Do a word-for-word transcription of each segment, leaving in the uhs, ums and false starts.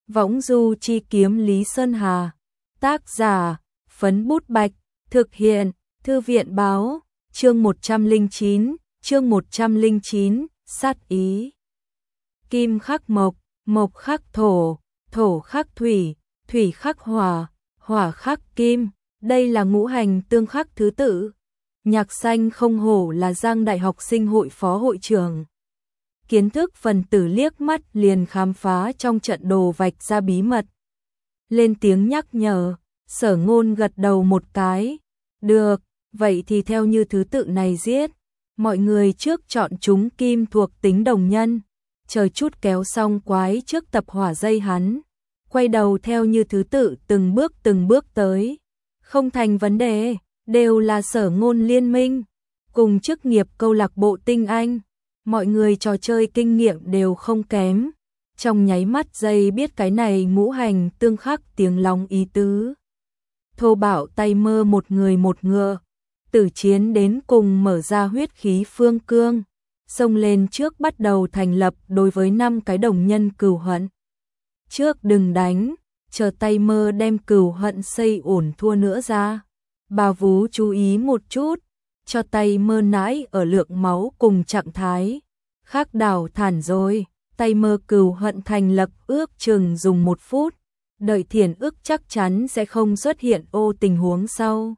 Võng du chi kiếm Lý Sơn Hà. Tác giả, Phấn Bút Bạch. Thực hiện, Thư viện báo. Chương một trăm lẻ chín, chương một trăm lẻ chín, sát ý. Kim khắc mộc, mộc khắc thổ, thổ khắc thủy, thủy khắc hỏa, hỏa khắc kim. Đây là ngũ hành tương khắc thứ tự. Nhạc Xanh không hổ là Giang Đại học sinh hội phó hội trưởng. Kiến thức phần tử liếc mắt liền khám phá trong trận đồ vạch ra bí mật. Lên tiếng nhắc nhở, Sở Ngôn gật đầu một cái. Được, vậy thì theo như thứ tự này giết. Mọi người trước chọn chúng kim thuộc tính đồng nhân. Chờ chút kéo xong quái trước tập hỏa dây hắn. Quay đầu theo như thứ tự từng bước từng bước tới. Không thành vấn đề, đều là Sở Ngôn liên minh. Cùng chức nghiệp câu lạc bộ tinh anh. Mọi người trò chơi kinh nghiệm đều không kém. Trong nháy mắt giây biết cái này ngũ hành tương khắc tiếng lòng ý tứ. Thô bạo tay mơ một người một ngựa. Tử chiến đến cùng mở ra huyết khí phương cương. Xông lên trước bắt đầu thành lập đối với năm cái đồng nhân cừu hận. Trước đừng đánh, chờ tay mơ đem cừu hận xây ổn thua nữa ra. Bà Vú chú ý một chút, cho tay mơ nãi ở lượng máu cùng trạng thái. Khác đảo thản rồi, tay mơ cừu hận thành lập ước chừng dùng một phút. Đợi thiền ức chắc chắn sẽ không xuất hiện ô tình huống sau.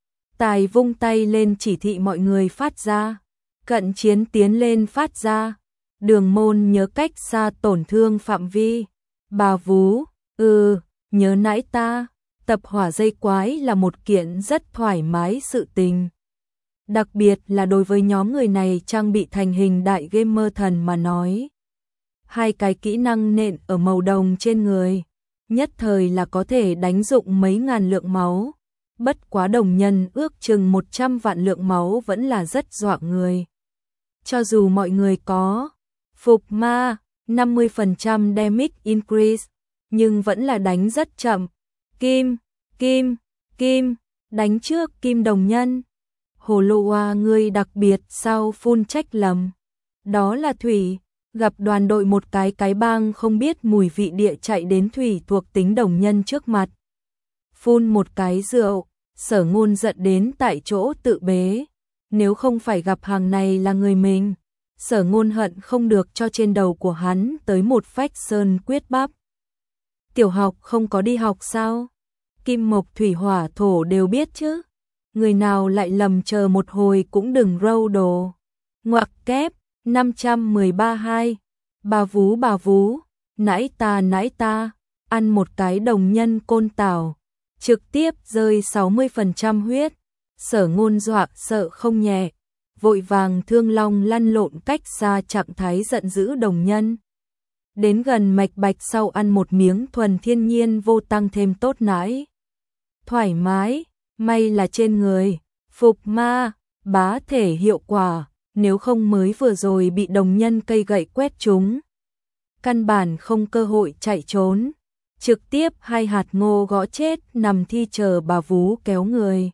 Tài vung tay lên chỉ thị mọi người phát ra. Cận chiến tiến lên phát ra. Đường Môn nhớ cách xa tổn thương phạm vi. Bà Vú, ừ, nhớ nãy ta. Tập hỏa dây quái là một kiện rất thoải mái sự tình. Đặc biệt là đối với nhóm người này trang bị thành hình đại gamer thần mà nói. Hai cái kỹ năng nện ở màu đồng trên người. Nhất thời là có thể đánh dụng mấy ngàn lượng máu. Bất quá đồng nhân ước chừng một trăm vạn lượng máu vẫn là rất dọa người. Cho dù mọi người có phục ma, năm mươi phần trăm damage increase, nhưng vẫn là đánh rất chậm. Kim, kim, kim, đánh trước kim đồng nhân. Hồ Lô Hoa ngươi đặc biệt sao phun trách lầm. Đó là thủy, gặp đoàn đội một cái cái bang không biết mùi vị địa chạy đến thủy thuộc tính đồng nhân trước mặt. Phun một cái rượu, Sở Ngôn giận đến tại chỗ tự bế. Nếu không phải gặp hàng này là người mình, Sở Ngôn hận không được cho trên đầu của hắn tới một phách sơn quyết bắp. Tiểu học không có đi học sao? Kim mộc thủy hỏa thổ đều biết chứ. Người nào lại lầm chờ một hồi cũng đừng râu đồ. Ngoặc kép, năm trăm mười ba hai. Bà Vú bà Vú, nãy ta nãy ta, ăn một cái đồng nhân côn tảo. Trực tiếp rơi sáu mươi phần trăm huyết. Sở Ngôn dọa sợ không nhẹ. Vội vàng thương long lăn lộn cách xa trạng thái giận dữ đồng nhân. Đến gần mạch bạch sau ăn một miếng thuần thiên nhiên vô tăng thêm tốt nãi. Thoải mái, may là trên người, phục ma, bá thể hiệu quả, nếu không mới vừa rồi bị đồng nhân cây gậy quét trúng. Căn bản không cơ hội chạy trốn, trực tiếp hai hạt ngô gõ chết nằm thi chờ bà Vú kéo người.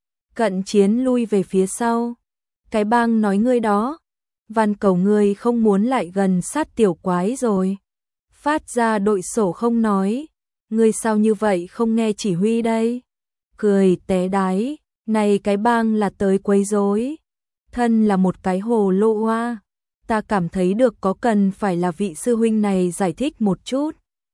Cận chiến lui về phía sau, cái bang nói ngươi đó, van cầu ngươi không muốn lại gần sát tiểu quái rồi. Phát ra đội sổ không nói, ngươi sao như vậy không nghe chỉ huy đây. Cười té đái, này cái bang là tới quấy rối. Thân là một cái Hồ Lô Hoa, ta cảm thấy được có cần phải là vị sư huynh này giải thích một chút.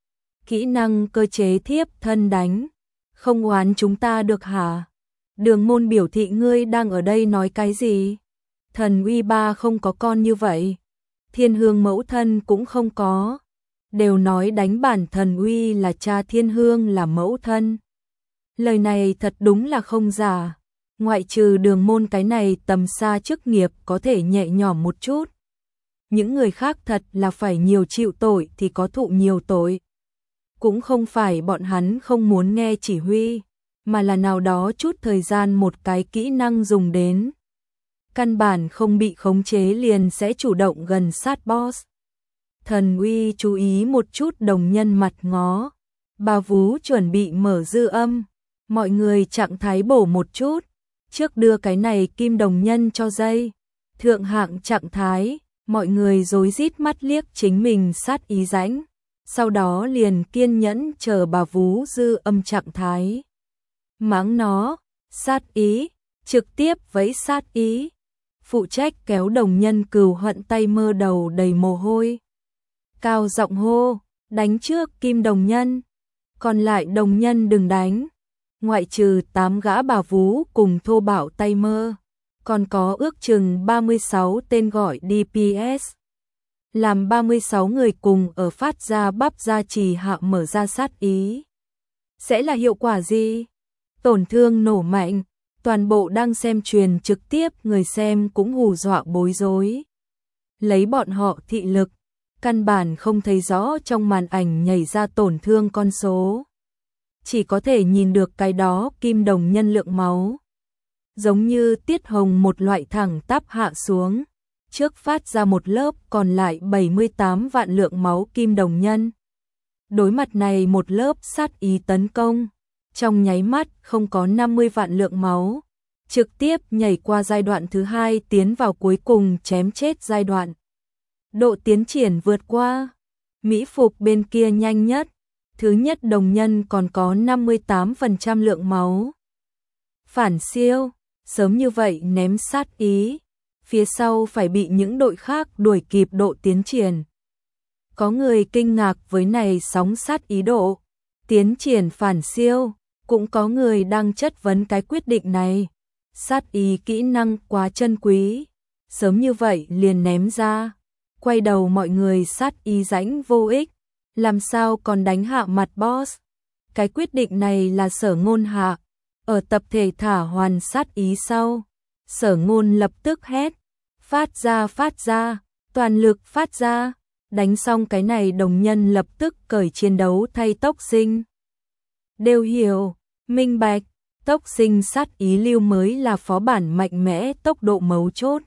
Kỹ năng cơ chế thiếp thân đánh, không oán chúng ta được hả? Đường Môn biểu thị ngươi đang ở đây nói cái gì? Thần uy ba không có con như vậy. Thiên Hương mẫu thân cũng không có. Đều nói đánh bản thần uy là cha, Thiên Hương là mẫu thân. Lời này thật đúng là không giả. Ngoại trừ Đường Môn cái này tầm xa chức nghiệp có thể nhẹ nhõm một chút. Những người khác thật là phải nhiều chịu tội thì có thụ nhiều tội. Cũng không phải bọn hắn không muốn nghe chỉ huy, mà là nào đó chút thời gian một cái kỹ năng dùng đến. Căn bản không bị khống chế liền sẽ chủ động gần sát boss. Thần uy chú ý một chút đồng nhân mặt ngó. Bà Vú chuẩn bị mở dư âm. Mọi người trạng thái bổ một chút. Trước đưa cái này kim đồng nhân cho dây. Thượng hạng trạng thái. Mọi người rối rít mắt liếc chính mình sát ý rãnh. sau đó liền kiên nhẫn chờ bà Vú dư âm trạng thái. Mắng nó, sát ý, trực tiếp vẫy sát ý. Phụ trách kéo đồng nhân Cừu Hận tay mơ đầu đầy mồ hôi. Cao giọng hô, đánh trước Kim đồng nhân, còn lại đồng nhân đừng đánh. Ngoại trừ tám gã bà Vú cùng thô bạo tay mơ, còn có ước chừng ba mươi sáu tên gọi đê pê ét. Làm ba mươi sáu người cùng ở phát ra bắp gia trì hạ mở ra sát ý. Sẽ là hiệu quả gì? Tổn thương nổ mạnh, toàn bộ đang xem truyền trực tiếp người xem cũng hù dọa bối rối. Lấy bọn họ thị lực, căn bản không thấy rõ trong màn ảnh nhảy ra tổn thương con số. Chỉ có thể nhìn được cái đó kim đồng nhân lượng máu. Giống như tiết hồng một loại thẳng tắp hạ xuống. Trước phát ra một lớp còn lại bảy mươi tám vạn lượng máu kim đồng nhân. Đối mặt này một lớp sát ý tấn công. Trong nháy mắt không có năm mươi vạn lượng máu. Trực tiếp nhảy qua giai đoạn thứ hai tiến vào cuối cùng chém chết giai đoạn. Độ tiến triển vượt qua. Mỹ Phục bên kia nhanh nhất. Thứ nhất đồng nhân còn có năm mươi tám phần trăm lượng máu. Phản siêu, sớm như vậy ném sát ý. Phía sau phải bị những đội khác đuổi kịp độ tiến triển. Có người kinh ngạc với này sóng sát ý độ. Tiến triển phản siêu, cũng có người đang chất vấn cái quyết định này. Sát ý kỹ năng quá chân quý. Sớm như vậy liền ném ra. Quay đầu mọi người sát ý rãnh vô ích. Làm sao còn đánh hạ mặt boss? Cái quyết định này là Sở Ngôn hạ. Ở tập thể thả hoàn sát ý sau. Sở Ngôn lập tức hét. Phát ra phát ra. Toàn lực phát ra. Đánh xong cái này đồng nhân lập tức cởi chiến đấu thay tốc sinh. Đều hiểu, minh bạch. Tốc sinh sát ý lưu mới là phó bản mạnh mẽ tốc độ mấu chốt.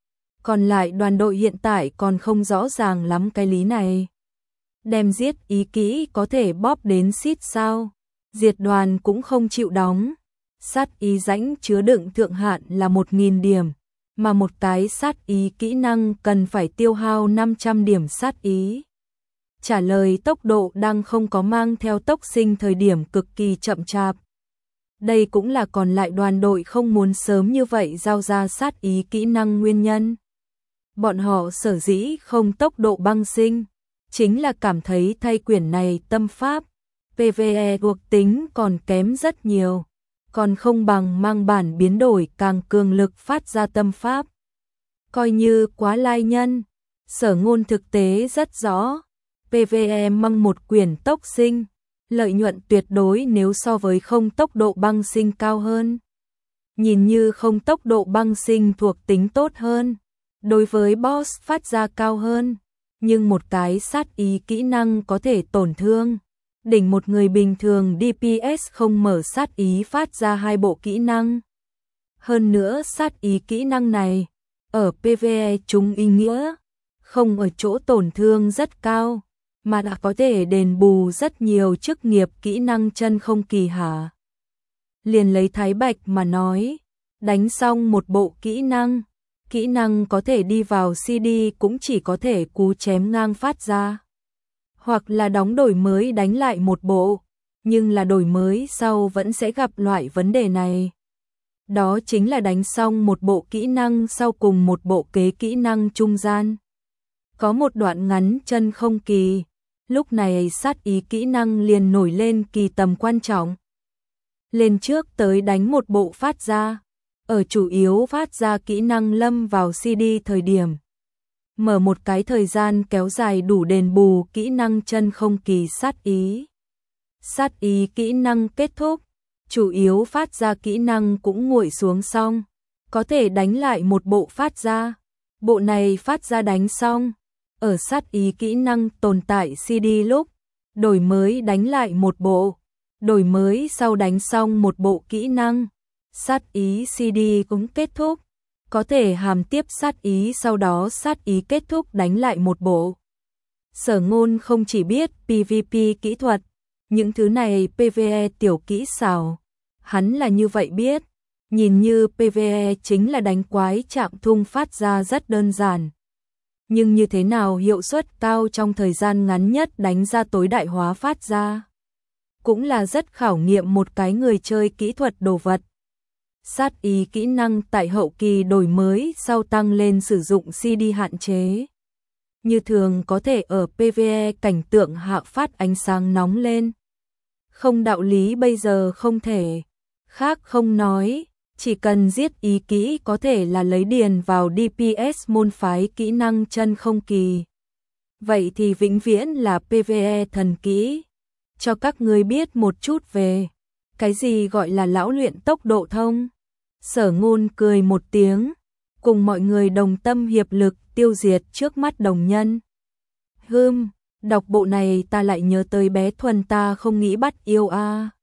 Còn lại đoàn đội hiện tại còn không rõ ràng lắm cái lý này. Đem giết ý kỹ có thể bóp đến xít sao. Diệt đoàn cũng không chịu đóng. Sát ý rãnh chứa đựng thượng hạn là một nghìn điểm. Mà một cái sát ý kỹ năng cần phải tiêu hao năm trăm điểm sát ý. Trả lời tốc độ đang không có mang theo tốc sinh thời điểm cực kỳ chậm chạp. Đây cũng là còn lại đoàn đội không muốn sớm như vậy giao ra sát ý kỹ năng nguyên nhân. Bọn họ sở dĩ không tốc độ băng sinh, chính là cảm thấy thay quyển này tâm pháp, pê vê e thuộc tính còn kém rất nhiều, còn không bằng mang bản biến đổi càng cường lực phát ra tâm pháp. Coi như quá lai nhân, Sở Ngôn thực tế rất rõ, pê vê e mang một quyển tốc sinh, lợi nhuận tuyệt đối nếu so với không tốc độ băng sinh cao hơn. Nhìn như không tốc độ băng sinh thuộc tính tốt hơn, đối với boss phát ra cao hơn, nhưng một cái sát ý kỹ năng có thể tổn thương. Đỉnh một người bình thường đê pê ét không mở sát ý phát ra hai bộ kỹ năng. Hơn nữa sát ý kỹ năng này, ở pê vê e chúng ý nghĩa, không ở chỗ tổn thương rất cao, mà đã có thể đền bù rất nhiều chức nghiệp kỹ năng chân không kỳ hạ. Liền lấy Thái Bạch mà nói, đánh xong một bộ kỹ năng, kỹ năng có thể đi vào xê đê cũng chỉ có thể cú chém ngang phát ra. Hoặc là đóng đổi mới đánh lại một bộ, nhưng là đổi mới sau vẫn sẽ gặp loại vấn đề này. Đó chính là đánh xong một bộ kỹ năng sau cùng một bộ kế kỹ năng trung gian. Có một đoạn ngắn chân không kỳ, lúc này sát ý kỹ năng liền nổi lên kỳ tầm quan trọng. Lên trước tới đánh một bộ phát ra, ở chủ yếu phát ra kỹ năng lâm vào xê đê thời điểm. Mở một cái thời gian kéo dài đủ đền bù kỹ năng chân không kỳ sát ý. Sát ý kỹ năng kết thúc, chủ yếu phát ra kỹ năng cũng nguội xuống xong, có thể đánh lại một bộ phát ra. Bộ này phát ra đánh xong, ở sát ý kỹ năng tồn tại xê đê lúc, đổi mới đánh lại một bộ, đổi mới sau đánh xong một bộ kỹ năng, sát ý xê đê cũng kết thúc. Có thể hàm tiếp sát ý sau đó sát ý kết thúc đánh lại một bộ. Sở Ngôn không chỉ biết pê vê pê kỹ thuật, những thứ này pê vê e tiểu kỹ xảo, hắn là như vậy biết, nhìn như pê vê e chính là đánh quái chạm thung phát ra rất đơn giản. Nhưng như thế nào hiệu suất cao trong thời gian ngắn nhất đánh ra tối đại hóa phát ra. Cũng là rất khảo nghiệm một cái người chơi kỹ thuật đồ vật. Sát ý kỹ năng tại hậu kỳ đổi mới sau tăng lên sử dụng xê đê hạn chế. Như thường có thể ở pê vê e cảnh tượng hạ phát ánh sáng nóng lên. Không đạo lý bây giờ không thể. Khác không nói, chỉ cần giết ý kỹ có thể là lấy điền vào đê pê ét môn phái kỹ năng chân không kỳ. Vậy thì vĩnh viễn là pê vê e thần kỹ. Cho các ngươi biết một chút về cái gì gọi là lão luyện tốc độ thông. Sở Ngôn cười một tiếng, cùng mọi người đồng tâm hiệp lực tiêu diệt trước mắt đồng nhân. Hừm, đọc bộ này ta lại nhớ tới bé Thuần ta không nghĩ bắt yêu a. À.